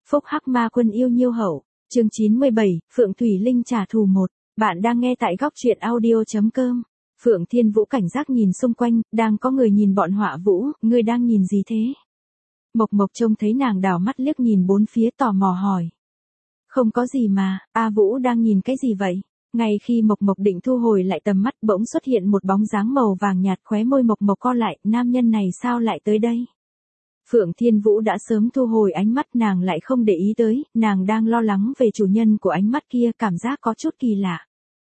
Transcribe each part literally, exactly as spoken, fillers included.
Phúc Hắc Ma Quân yêu nhiêu hậu, chương chín mươi bảy, Phượng Thủy Linh trả thù một. Bạn đang nghe tại góc truyện audio chấm com. Phượng Thiên Vũ cảnh giác nhìn xung quanh, đang có người nhìn bọn Họa Vũ, ngươi đang nhìn gì thế? Mộc Mộc trông thấy nàng đảo mắt liếc nhìn bốn phía tò mò hỏi. Không có gì mà, A Vũ đang nhìn cái gì vậy? Ngay khi Mộc Mộc định thu hồi lại tầm mắt bỗng xuất hiện một bóng dáng màu vàng nhạt, khóe môi Mộc Mộc co lại, nam nhân này sao lại tới đây? Phượng Thiên Vũ đã sớm thu hồi ánh mắt, nàng lại không để ý tới, nàng đang lo lắng về chủ nhân của ánh mắt kia, cảm giác có chút kỳ lạ.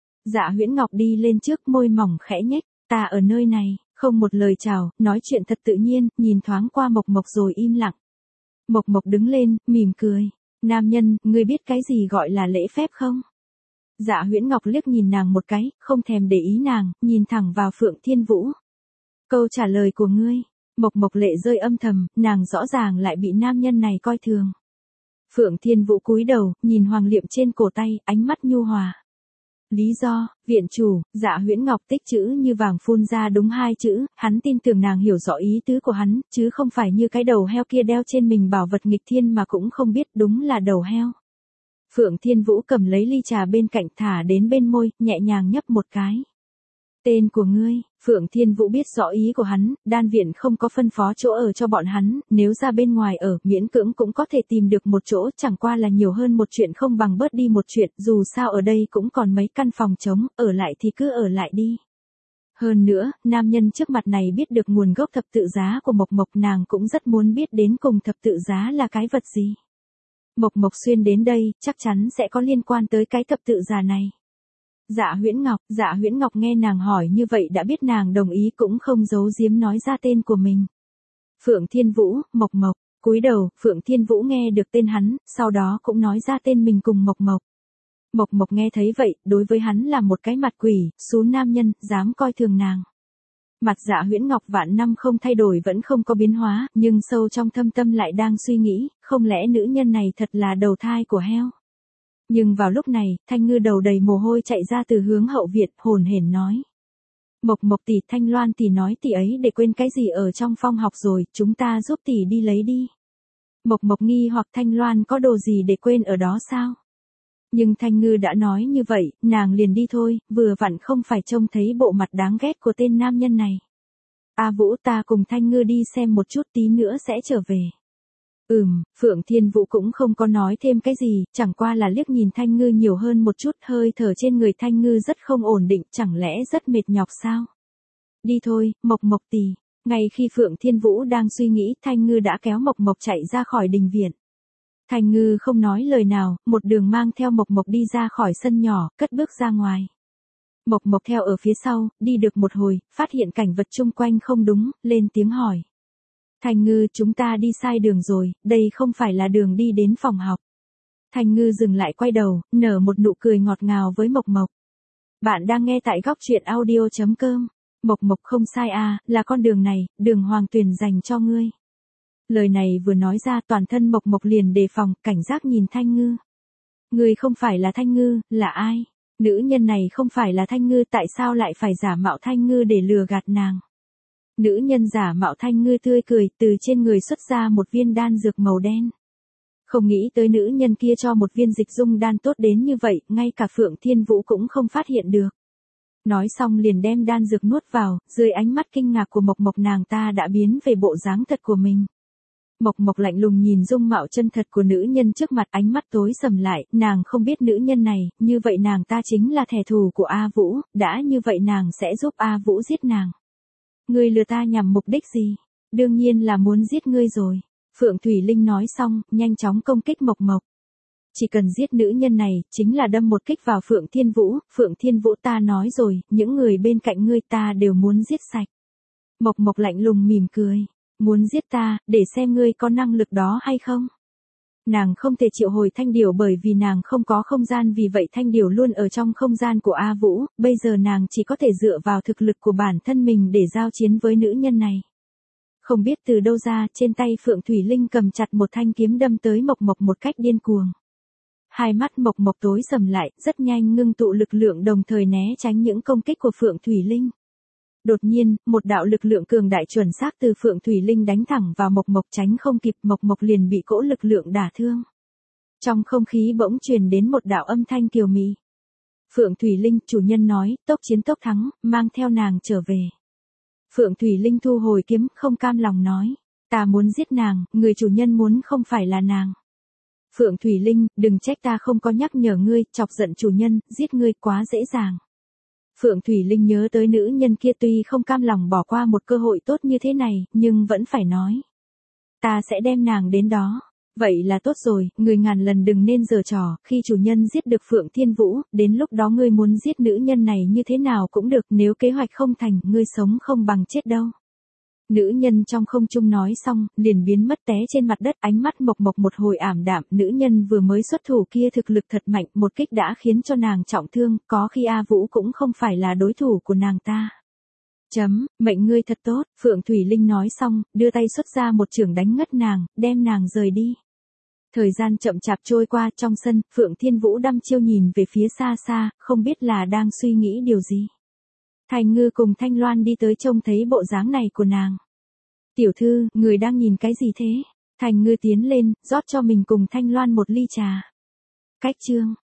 Dạ Huyễn Ngọc đi lên trước, môi mỏng khẽ nhếch, ta ở nơi này, không một lời chào, nói chuyện thật tự nhiên, nhìn thoáng qua Mộc Mộc rồi im lặng. Mộc Mộc đứng lên, mỉm cười, nam nhân, ngươi biết cái gì gọi là lễ phép không? Dạ Huyễn Ngọc liếc nhìn nàng một cái, không thèm để ý nàng, nhìn thẳng vào Phượng Thiên Vũ. Câu trả lời của ngươi. Mộc Mộc lệ rơi âm thầm, nàng rõ ràng lại bị nam nhân này coi thường. Phượng Thiên Vũ cúi đầu, nhìn hoàng liệm trên cổ tay, ánh mắt nhu hòa. Lý do, viện chủ, Dạ Huyễn Ngọc tích chữ như vàng phun ra đúng hai chữ, hắn tin tưởng nàng hiểu rõ ý tứ của hắn, chứ không phải như cái đầu heo kia đeo trên mình bảo vật nghịch thiên mà cũng không biết đúng là đầu heo. Phượng Thiên Vũ cầm lấy ly trà bên cạnh thả đến bên môi, nhẹ nhàng nhấp một cái. Tên của ngươi, Phượng Thiên Vũ biết rõ ý của hắn, đan viện không có phân phó chỗ ở cho bọn hắn, nếu ra bên ngoài ở, miễn cưỡng cũng có thể tìm được một chỗ, chẳng qua là nhiều hơn một chuyện không bằng bớt đi một chuyện, dù sao ở đây cũng còn mấy căn phòng trống, ở lại thì cứ ở lại đi. Hơn nữa, nam nhân trước mặt này biết được nguồn gốc thập tự giá của Mộc Mộc, nàng cũng rất muốn biết đến cùng thập tự giá là cái vật gì. Mộc Mộc xuyên đến đây, chắc chắn sẽ có liên quan tới cái thập tự giá này. Dạ Huyễn Ngọc, Dạ Huyễn Ngọc nghe nàng hỏi như vậy đã biết nàng đồng ý, cũng không giấu giếm nói ra tên của mình. Phượng Thiên Vũ, Mộc Mộc, cúi đầu, Phượng Thiên Vũ nghe được tên hắn, sau đó cũng nói ra tên mình cùng Mộc Mộc. Mộc Mộc nghe thấy vậy, đối với hắn là một cái mặt quỷ, xú nam nhân, dám coi thường nàng. Mặt Dạ Huyễn Ngọc vạn năm không thay đổi vẫn không có biến hóa, nhưng sâu trong thâm tâm lại đang suy nghĩ, không lẽ nữ nhân này thật là đầu thai của heo? Nhưng vào lúc này, Thanh Ngư đầu đầy mồ hôi chạy ra từ hướng hậu viện, hồn hển nói. Mộc Mộc tỷ, Thanh Loan tỷ nói tỷ ấy để quên cái gì ở trong phòng học rồi, chúng ta giúp tỷ đi lấy đi. Mộc Mộc nghi hoặc Thanh Loan có đồ gì để quên ở đó sao? Nhưng Thanh Ngư đã nói như vậy, nàng liền đi thôi, vừa vặn không phải trông thấy bộ mặt đáng ghét của tên nam nhân này. A Vũ, ta cùng Thanh Ngư đi xem một chút, tí nữa sẽ trở về. Ừm, Phượng Thiên Vũ cũng không có nói thêm cái gì, chẳng qua là liếc nhìn Thanh Ngư nhiều hơn một chút, hơi thở trên người Thanh Ngư rất không ổn định, chẳng lẽ rất mệt nhọc sao? Đi thôi, Mộc Mộc tỷ. Ngay khi Phượng Thiên Vũ đang suy nghĩ, Thanh Ngư đã kéo Mộc Mộc chạy ra khỏi đình viện. Thanh Ngư không nói lời nào, một đường mang theo Mộc Mộc đi ra khỏi sân nhỏ, cất bước ra ngoài. Mộc Mộc theo ở phía sau, đi được một hồi, phát hiện cảnh vật chung quanh không đúng, lên tiếng hỏi. Thanh Ngư, chúng ta đi sai đường rồi, đây không phải là đường đi đến phòng học. Thanh Ngư dừng lại quay đầu, nở một nụ cười ngọt ngào với Mộc Mộc. Bạn đang nghe tại góc truyện audio chấm com. Mộc Mộc không sai à, là con đường này, đường Hoàng Tuyền dành cho ngươi. Lời này vừa nói ra toàn thân Mộc Mộc liền đề phòng, cảnh giác nhìn Thanh Ngư. Ngươi không phải là Thanh Ngư, là ai? Nữ nhân này không phải là Thanh Ngư, tại sao lại phải giả mạo Thanh Ngư để lừa gạt nàng? Nữ nhân giả mạo Thanh Ngư tươi cười, từ trên người xuất ra một viên đan dược màu đen. Không nghĩ tới nữ nhân kia cho một viên dịch dung đan tốt đến như vậy, ngay cả Phượng Thiên Vũ cũng không phát hiện được. Nói xong liền đem đan dược nuốt vào, dưới ánh mắt kinh ngạc của Mộc Mộc nàng ta đã biến về bộ dáng thật của mình. Mộc Mộc lạnh lùng nhìn dung mạo chân thật của nữ nhân trước mặt, ánh mắt tối sầm lại, nàng không biết nữ nhân này, như vậy nàng ta chính là kẻ thù của A Vũ, đã như vậy nàng sẽ giúp A Vũ giết nàng. Ngươi lừa ta nhằm mục đích gì? Đương nhiên là muốn giết ngươi rồi. Phượng Thủy Linh nói xong, nhanh chóng công kích Mộc Mộc. Chỉ cần giết nữ nhân này, chính là đâm một kích vào Phượng Thiên Vũ. Phượng Thiên Vũ, ta nói rồi, những người bên cạnh ngươi ta đều muốn giết sạch. Mộc Mộc lạnh lùng mỉm cười. Muốn giết ta, để xem ngươi có năng lực đó hay không? Nàng không thể triệu hồi thanh điểu bởi vì nàng không có không gian, vì vậy thanh điểu luôn ở trong không gian của A Vũ, bây giờ nàng chỉ có thể dựa vào thực lực của bản thân mình để giao chiến với nữ nhân này. Không biết từ đâu ra, trên tay Phượng Thủy Linh cầm chặt một thanh kiếm đâm tới Mộc Mộc một cách điên cuồng. Hai mắt Mộc Mộc tối sầm lại, rất nhanh ngưng tụ lực lượng đồng thời né tránh những công kích của Phượng Thủy Linh. Đột nhiên, một đạo lực lượng cường đại chuẩn xác từ Phượng Thủy Linh đánh thẳng vào Mộc Mộc, tránh không kịp, Mộc Mộc liền bị cỗ lực lượng đả thương. Trong không khí bỗng truyền đến một đạo âm thanh kiều mị. Phượng Thủy Linh, chủ nhân nói, tốc chiến tốc thắng, mang theo nàng trở về. Phượng Thủy Linh thu hồi kiếm, không cam lòng nói. Ta muốn giết nàng, người chủ nhân muốn không phải là nàng. Phượng Thủy Linh, đừng trách ta không có nhắc nhở ngươi, chọc giận chủ nhân, giết ngươi quá dễ dàng. Phượng Thủy Linh nhớ tới nữ nhân kia tuy không cam lòng bỏ qua một cơ hội tốt như thế này, nhưng vẫn phải nói. Ta sẽ đem nàng đến đó. Vậy là tốt rồi, người ngàn lần đừng nên giở trò, khi chủ nhân giết được Phượng Thiên Vũ, đến lúc đó ngươi muốn giết nữ nhân này như thế nào cũng được, nếu kế hoạch không thành, ngươi sống không bằng chết đâu. Nữ nhân trong không trung nói xong, liền biến mất té trên mặt đất, ánh mắt mộc mộc một hồi ảm đạm, nữ nhân vừa mới xuất thủ kia thực lực thật mạnh, một kích đã khiến cho nàng trọng thương, có khi A Vũ cũng không phải là đối thủ của nàng ta. Chấm, mệnh ngươi thật tốt, Phượng Thủy Linh nói xong, đưa tay xuất ra một chưởng đánh ngất nàng, đem nàng rời đi. Thời gian chậm chạp trôi qua, trong sân, Phượng Thiên Vũ đăm chiêu nhìn về phía xa xa, không biết là đang suy nghĩ điều gì. Thành Ngư cùng Thanh Loan đi tới trông thấy bộ dáng này của nàng. Tiểu thư, người đang nhìn cái gì thế? Thành Ngư tiến lên, rót cho mình cùng Thanh Loan một ly trà. Cách chương.